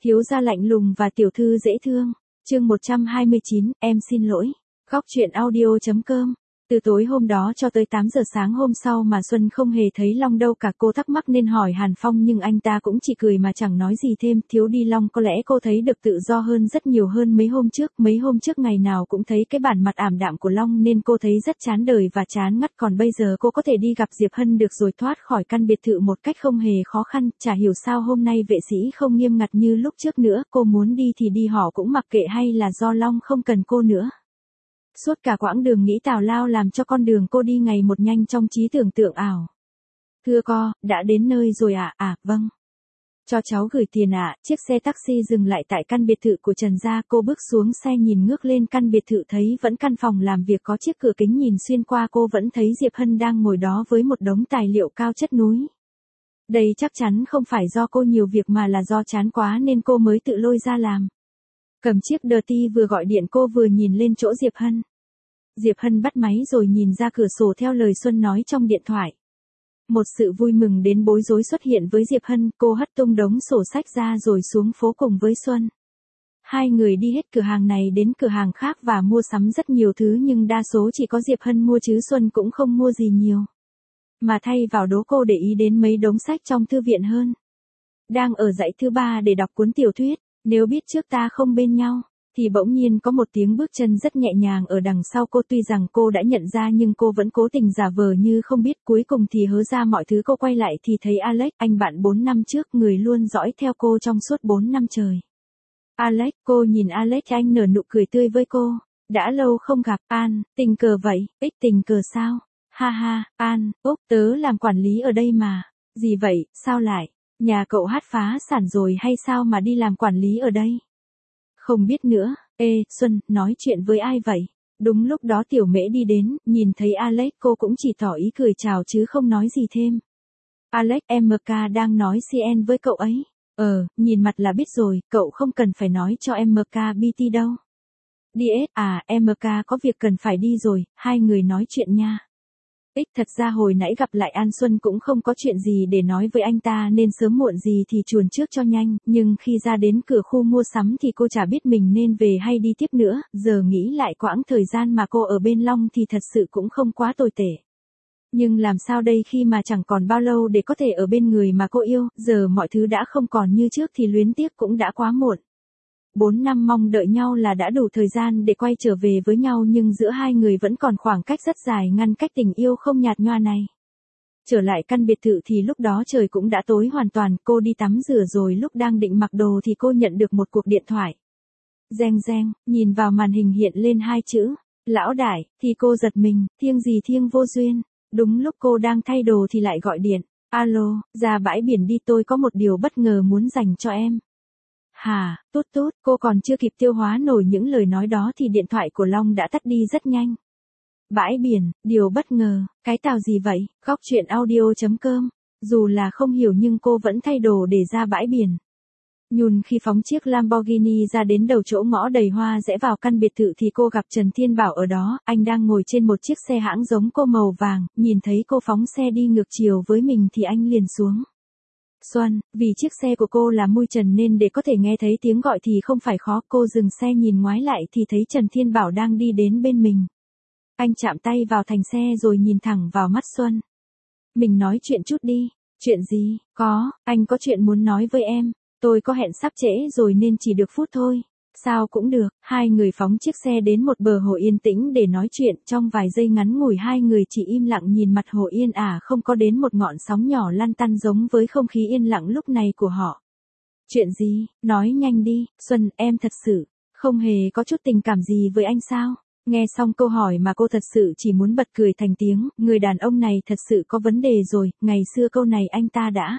Thiếu gia lạnh lùng và tiểu thư dễ thương. Chương 129, em xin lỗi. Góc truyện audio.com. Từ tối hôm đó cho tới 8 giờ sáng hôm sau mà Xuân không hề thấy Long đâu cả. Cô thắc mắc nên hỏi Hàn Phong nhưng anh ta cũng chỉ cười mà chẳng nói gì thêm. Thiếu đi Long có lẽ cô thấy được tự do hơn rất nhiều hơn mấy hôm trước. Mấy hôm trước ngày nào cũng thấy cái bản mặt ảm đạm của Long nên cô thấy rất chán đời và chán ngắt. Còn bây giờ cô có thể đi gặp Diệp Hân được rồi, thoát khỏi căn biệt thự một cách không hề khó khăn. Chả hiểu sao hôm nay vệ sĩ không nghiêm ngặt như lúc trước nữa. Cô muốn đi thì đi, họ cũng mặc kệ, hay là do Long không cần cô nữa. Suốt cả quãng đường nghĩ tào lao làm cho con đường cô đi ngày một nhanh trong trí tưởng tượng ảo. Thưa co, đã đến nơi rồi ạ? Vâng. Cho cháu gửi tiền ạ. Chiếc xe taxi dừng lại tại căn biệt thự của Trần gia. Cô bước xuống xe nhìn ngước lên căn biệt thự, thấy vẫn căn phòng làm việc có chiếc cửa kính nhìn xuyên qua. Cô vẫn thấy Diệp Hân đang ngồi đó với một đống tài liệu cao chất núi. Đây chắc chắn không phải do cô nhiều việc mà là do chán quá nên cô mới tự lôi ra làm. Cầm chiếc Dirty vừa gọi điện cô vừa nhìn lên chỗ Diệp Hân. Diệp Hân bắt máy rồi nhìn ra cửa sổ theo lời Xuân nói trong điện thoại. Một sự vui mừng đến bối rối xuất hiện với Diệp Hân, cô hất tung đống sổ sách ra rồi xuống phố cùng với Xuân. Hai người đi hết cửa hàng này đến cửa hàng khác và mua sắm rất nhiều thứ nhưng đa số chỉ có Diệp Hân mua chứ Xuân cũng không mua gì nhiều. Mà thay vào đó cô để ý đến mấy đống sách trong thư viện hơn. Đang ở dãy thứ 3 để đọc cuốn tiểu thuyết, Nếu biết trước ta không bên nhau, thì bỗng nhiên có một tiếng bước chân rất nhẹ nhàng ở đằng sau cô. Tuy rằng cô đã nhận ra nhưng cô vẫn cố tình giả vờ như không biết. Cuối cùng thì hớ ra mọi thứ. Cô quay lại thì thấy Alex, anh bạn 4 năm trước, người luôn dõi theo cô trong suốt 4 năm trời. Alex, cô nhìn Alex, anh nở nụ cười tươi với cô. Đã lâu không gặp. An, tình cờ vậy? Tình cờ sao? Ha ha, An, tớ làm quản lý ở đây mà. Gì vậy, sao lại? Nhà cậu hát phá sản rồi hay sao mà đi làm quản lý ở đây? Không biết nữa. Ê, Xuân, nói chuyện với ai vậy? Đúng lúc đó Tiểu Mễ đi đến, nhìn thấy Alex cô cũng chỉ tỏ ý cười chào chứ không nói gì thêm. Alex, MK đang nói CN với cậu ấy. Nhìn mặt là biết rồi, cậu không cần phải nói cho MK BT đâu. DS, MK có việc cần phải đi rồi, hai người nói chuyện nha. Thật ra hồi nãy gặp lại An Xuân cũng không có chuyện gì để nói với anh ta nên sớm muộn gì thì chuồn trước cho nhanh, nhưng khi ra đến cửa khu mua sắm thì cô chả biết mình nên về hay đi tiếp nữa. Giờ nghĩ lại quãng thời gian mà cô ở bên Long thì thật sự cũng không quá tồi tệ. Nhưng làm sao đây khi mà chẳng còn bao lâu để có thể ở bên người mà cô yêu, giờ mọi thứ đã không còn như trước thì luyến tiếc cũng đã quá muộn. 4 năm mong đợi nhau là đã đủ thời gian để quay trở về với nhau nhưng giữa hai người vẫn còn khoảng cách rất dài ngăn cách tình yêu không nhạt nhòa này. Trở lại căn biệt thự thì lúc đó trời cũng đã tối hoàn toàn, cô đi tắm rửa rồi lúc đang định mặc đồ thì cô nhận được một cuộc điện thoại. Reng reng, nhìn vào màn hình hiện lên hai chữ, Lão Đại, thì cô giật mình, thiêng gì thiêng vô duyên. Đúng lúc cô đang thay đồ thì lại gọi điện, alo, ra bãi biển đi, tôi có một điều bất ngờ muốn dành cho em. Hả, tốt, cô còn chưa kịp tiêu hóa nổi những lời nói đó thì điện thoại của Long đã tắt đi rất nhanh. Bãi biển, điều bất ngờ, cái tào gì vậy? Góc truyện audio.com. Dù là không hiểu nhưng cô vẫn thay đồ để ra bãi biển. Nhùn khi phóng chiếc Lamborghini ra đến đầu chỗ ngõ đầy hoa rẽ vào căn biệt thự thì cô gặp Trần Thiên Bảo ở đó. Anh đang ngồi trên một chiếc xe hãng giống cô màu vàng, nhìn thấy cô phóng xe đi ngược chiều với mình thì anh liền xuống. Xuân, vì chiếc xe của cô là mui trần nên để có thể nghe thấy tiếng gọi thì không phải khó. Cô dừng xe nhìn ngoái lại thì thấy Trần Thiên Bảo đang đi đến bên mình. Anh chạm tay vào thành xe rồi nhìn thẳng vào mắt Xuân. Mình nói chuyện chút đi. Chuyện gì? Anh có chuyện muốn nói với em. Tôi có hẹn sắp trễ rồi nên chỉ được phút thôi. Sao cũng được. Hai người phóng chiếc xe đến một bờ hồ yên tĩnh để nói chuyện. Trong vài giây ngắn ngủi hai người chỉ im lặng nhìn mặt hồ yên ả, không có đến một ngọn sóng nhỏ lăn tăn giống với không khí yên lặng lúc này của họ. Chuyện gì? Nói nhanh đi. Xuân, em thật sự không hề có chút tình cảm gì với anh sao? Nghe xong câu hỏi mà cô thật sự chỉ muốn bật cười thành tiếng. Người đàn ông này thật sự có vấn đề rồi. Ngày xưa câu này anh ta đã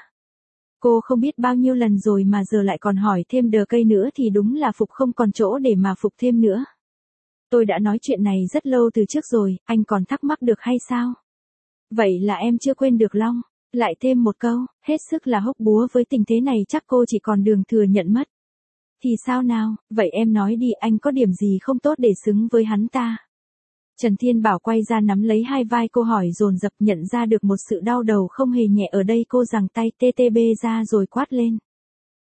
cô không biết bao nhiêu lần rồi mà giờ lại còn hỏi thêm đờ cây nữa thì đúng là phục không còn chỗ để mà phục thêm nữa. Tôi đã nói chuyện này rất lâu từ trước rồi, anh còn thắc mắc được hay sao? Vậy là em chưa quên được Long. Lại thêm một câu, hết sức là hốc búa với tình thế này chắc cô chỉ còn đường thừa nhận mất. Thì sao nào, vậy em nói đi, anh có điểm gì không tốt để xứng với hắn ta? Trần Thiên Bảo quay ra nắm lấy hai vai cô hỏi dồn dập, nhận ra được một sự đau đầu không hề nhẹ ở đây. Cô giằng tay TTB ra rồi quát lên.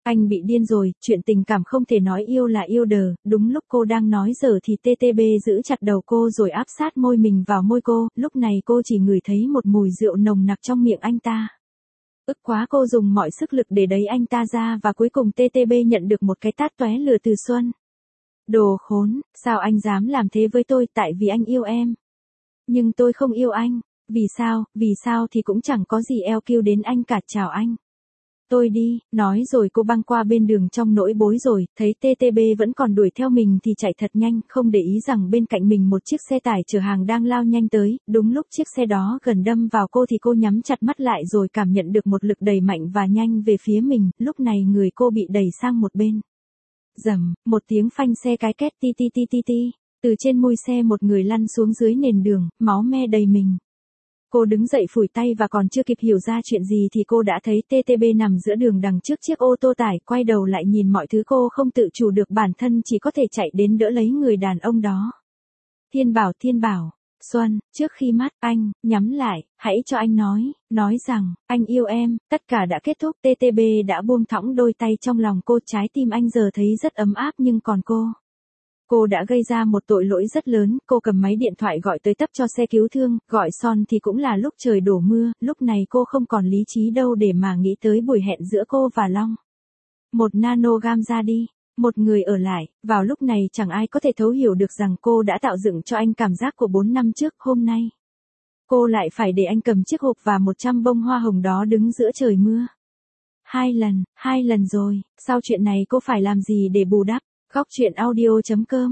Anh bị điên rồi, chuyện tình cảm không thể nói yêu là yêu đờ, đúng lúc cô đang nói dở thì TTB giữ chặt đầu cô rồi áp sát môi mình vào môi cô, lúc này cô chỉ ngửi thấy một mùi rượu nồng nặc trong miệng anh ta. Ức quá, cô dùng mọi sức lực để đẩy anh ta ra và cuối cùng TTB nhận được một cái tát tóe lửa từ Xuân. Đồ khốn, sao anh dám làm thế với tôi, tại vì anh yêu em. Nhưng tôi không yêu anh, vì sao thì cũng chẳng có gì EQ đến anh cả, chào anh. Tôi đi, nói rồi cô băng qua bên đường trong nỗi bối rối, thấy TTB vẫn còn đuổi theo mình thì chạy thật nhanh, không để ý rằng bên cạnh mình một chiếc xe tải chở hàng đang lao nhanh tới, đúng lúc chiếc xe đó gần đâm vào cô thì cô nhắm chặt mắt lại rồi cảm nhận được một lực đẩy mạnh và nhanh về phía mình, lúc này người cô bị đẩy sang một bên. Rầm, một tiếng phanh xe cái két ti ti ti ti ti, từ trên mui xe một người lăn xuống dưới nền đường, máu me đầy mình. Cô đứng dậy phủi tay và còn chưa kịp hiểu ra chuyện gì thì cô đã thấy TTB nằm giữa đường đằng trước chiếc ô tô tải, quay đầu lại nhìn mọi thứ cô không tự chủ được bản thân chỉ có thể chạy đến đỡ lấy người đàn ông đó. Thiên Bảo, Xuân, trước khi mắt anh nhắm lại, hãy cho anh nói rằng, anh yêu em, tất cả đã kết thúc. TTB đã buông thõng đôi tay trong lòng cô, trái tim anh giờ thấy rất ấm áp nhưng còn cô đã gây ra một tội lỗi rất lớn, cô cầm máy điện thoại gọi tới tấp cho xe cứu thương, gọi son thì cũng là lúc trời đổ mưa, lúc này cô không còn lý trí đâu để mà nghĩ tới buổi hẹn giữa cô và Long. Một nanogam ra đi, một người ở lại, vào lúc này chẳng ai có thể thấu hiểu được rằng cô đã tạo dựng cho anh cảm giác của 4 năm trước, hôm nay. Cô lại phải để anh cầm chiếc hộp và 100 bông hoa hồng đó đứng giữa trời mưa. 2 lần rồi, sau chuyện này cô phải làm gì để bù đắp? Góc truyện audio.com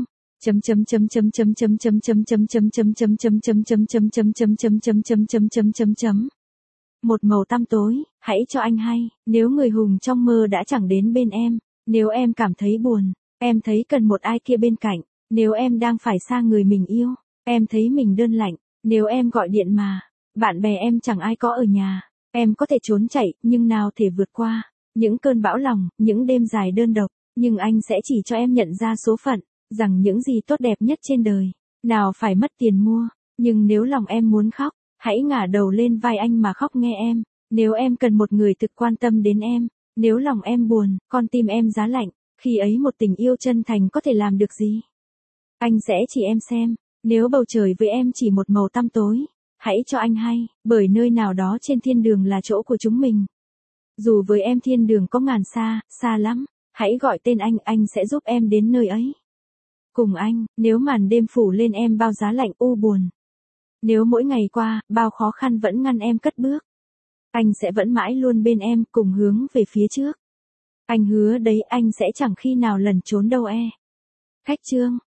Một màu tăm tối, hãy cho anh hay, nếu người hùng trong mơ đã chẳng đến bên em, nếu em cảm thấy buồn, em thấy cần một ai kia bên cạnh, nếu em đang phải xa người mình yêu, em thấy mình đơn lạnh, nếu em gọi điện mà, bạn bè em chẳng ai có ở nhà, em có thể trốn chạy, nhưng nào thể vượt qua những cơn bão lòng, những đêm dài đơn độc. Nhưng anh sẽ chỉ cho em nhận ra số phận, rằng những gì tốt đẹp nhất trên đời, nào phải mất tiền mua, nhưng nếu lòng em muốn khóc, hãy ngả đầu lên vai anh mà khóc nghe em, nếu em cần một người thực quan tâm đến em, nếu lòng em buồn, con tim em giá lạnh, khi ấy một tình yêu chân thành có thể làm được gì? Anh sẽ chỉ em xem, nếu bầu trời với em chỉ một màu tăm tối, hãy cho anh hay, bởi nơi nào đó trên thiên đường là chỗ của chúng mình. Dù với em thiên đường có ngàn xa, xa lắm. Hãy gọi tên anh sẽ giúp em đến nơi ấy. Cùng anh, nếu màn đêm phủ lên em bao giá lạnh u buồn. Nếu mỗi ngày qua, bao khó khăn vẫn ngăn em cất bước. Anh sẽ vẫn mãi luôn bên em, cùng hướng về phía trước. Anh hứa đấy, anh sẽ chẳng khi nào lẩn trốn đâu. Khách trương.